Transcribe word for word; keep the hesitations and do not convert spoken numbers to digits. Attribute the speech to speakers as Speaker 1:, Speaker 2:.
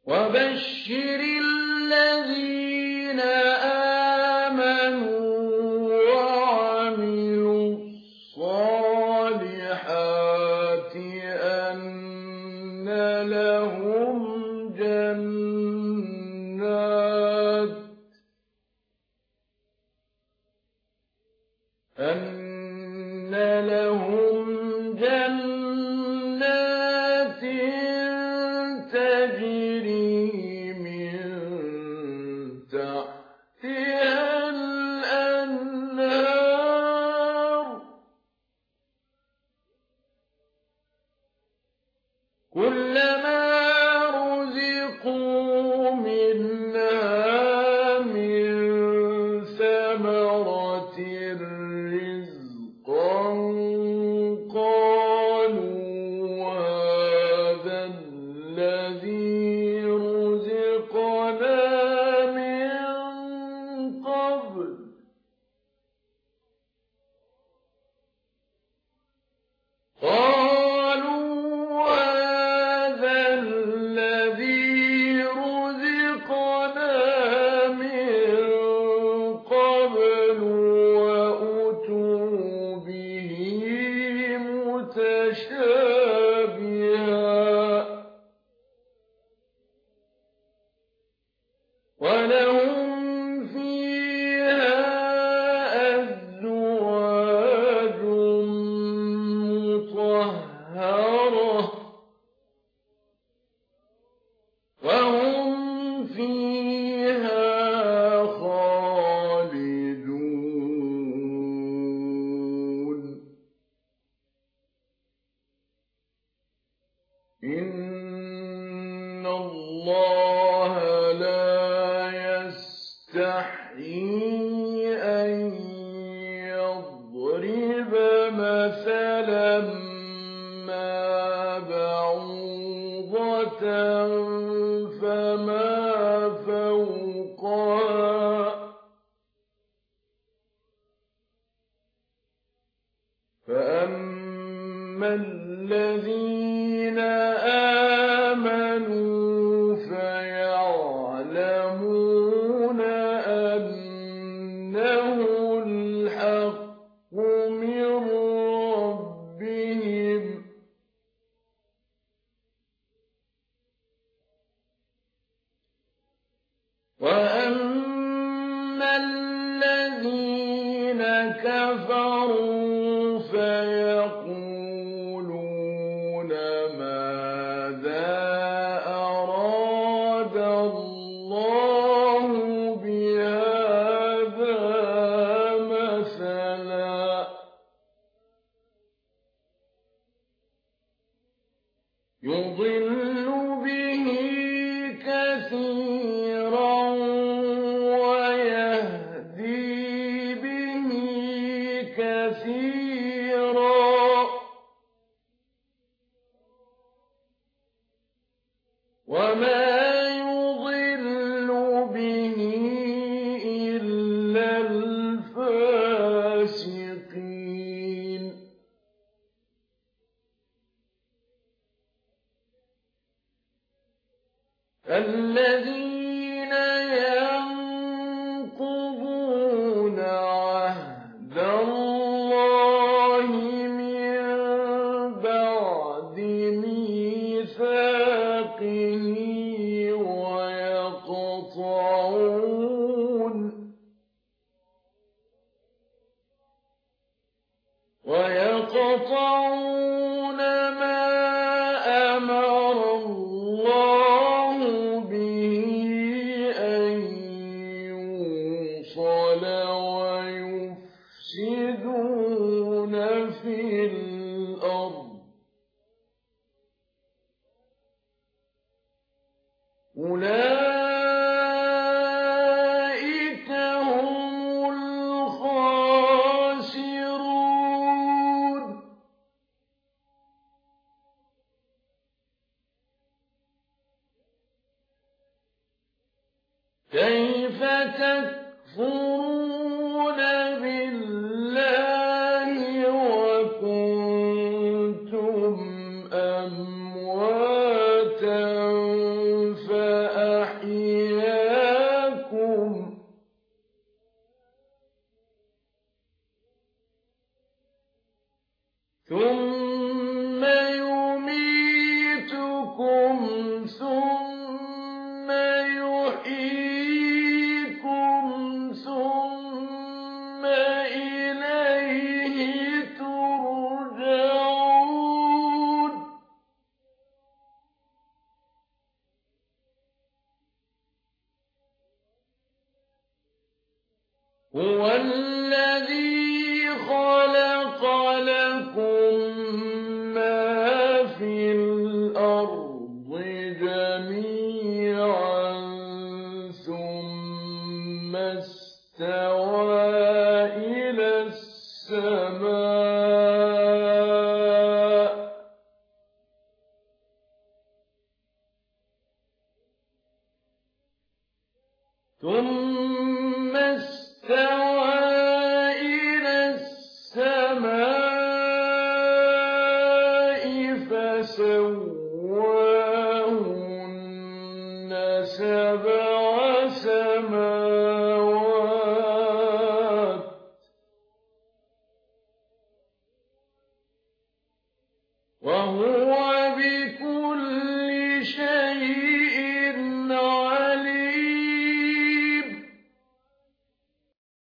Speaker 1: وبشر الذين آمنوا وعملوا الصالحات أن لهم جنات أن لهم جنات تجري من تحتها الأنهار كلما رزقوا منها من ثمرة رزقا قالوا هذا الذي رزقنا من قبل قالوا هذا الذي رزقنا من قبل وأتوا به متشابها ولهم فيها أزواج مطهرة وهم فيها خالدون إن الله لا يستحيي أن يضرب مثلا ما بعوضة فما فوقها فأما الذين آمنوا فيعلمون أنه الحق من ربهم وأما الذين كفروا فيقولون ماذا أراد الله بهذا مثلا يضل به كثيرا ويهدي به كثيرا وما يضل به إلا الفاسقين الذين ينقضون عهد الله من بعد ميثاقه ويقطعون ويقطعون ما أمر الله به أن يوصل ويفسدون في الأرض أولئك هم الخاسرون كيف تكفرون بالله وكنتم أمواتا ثم يميتكم ثم يحييكم ثم إليه ترجعون هو الذي خلق لكم ما في الأرض جميعا ثم استوى إلى السماء ثم استوى إلى السماء فسواهن سبع سماوات وهو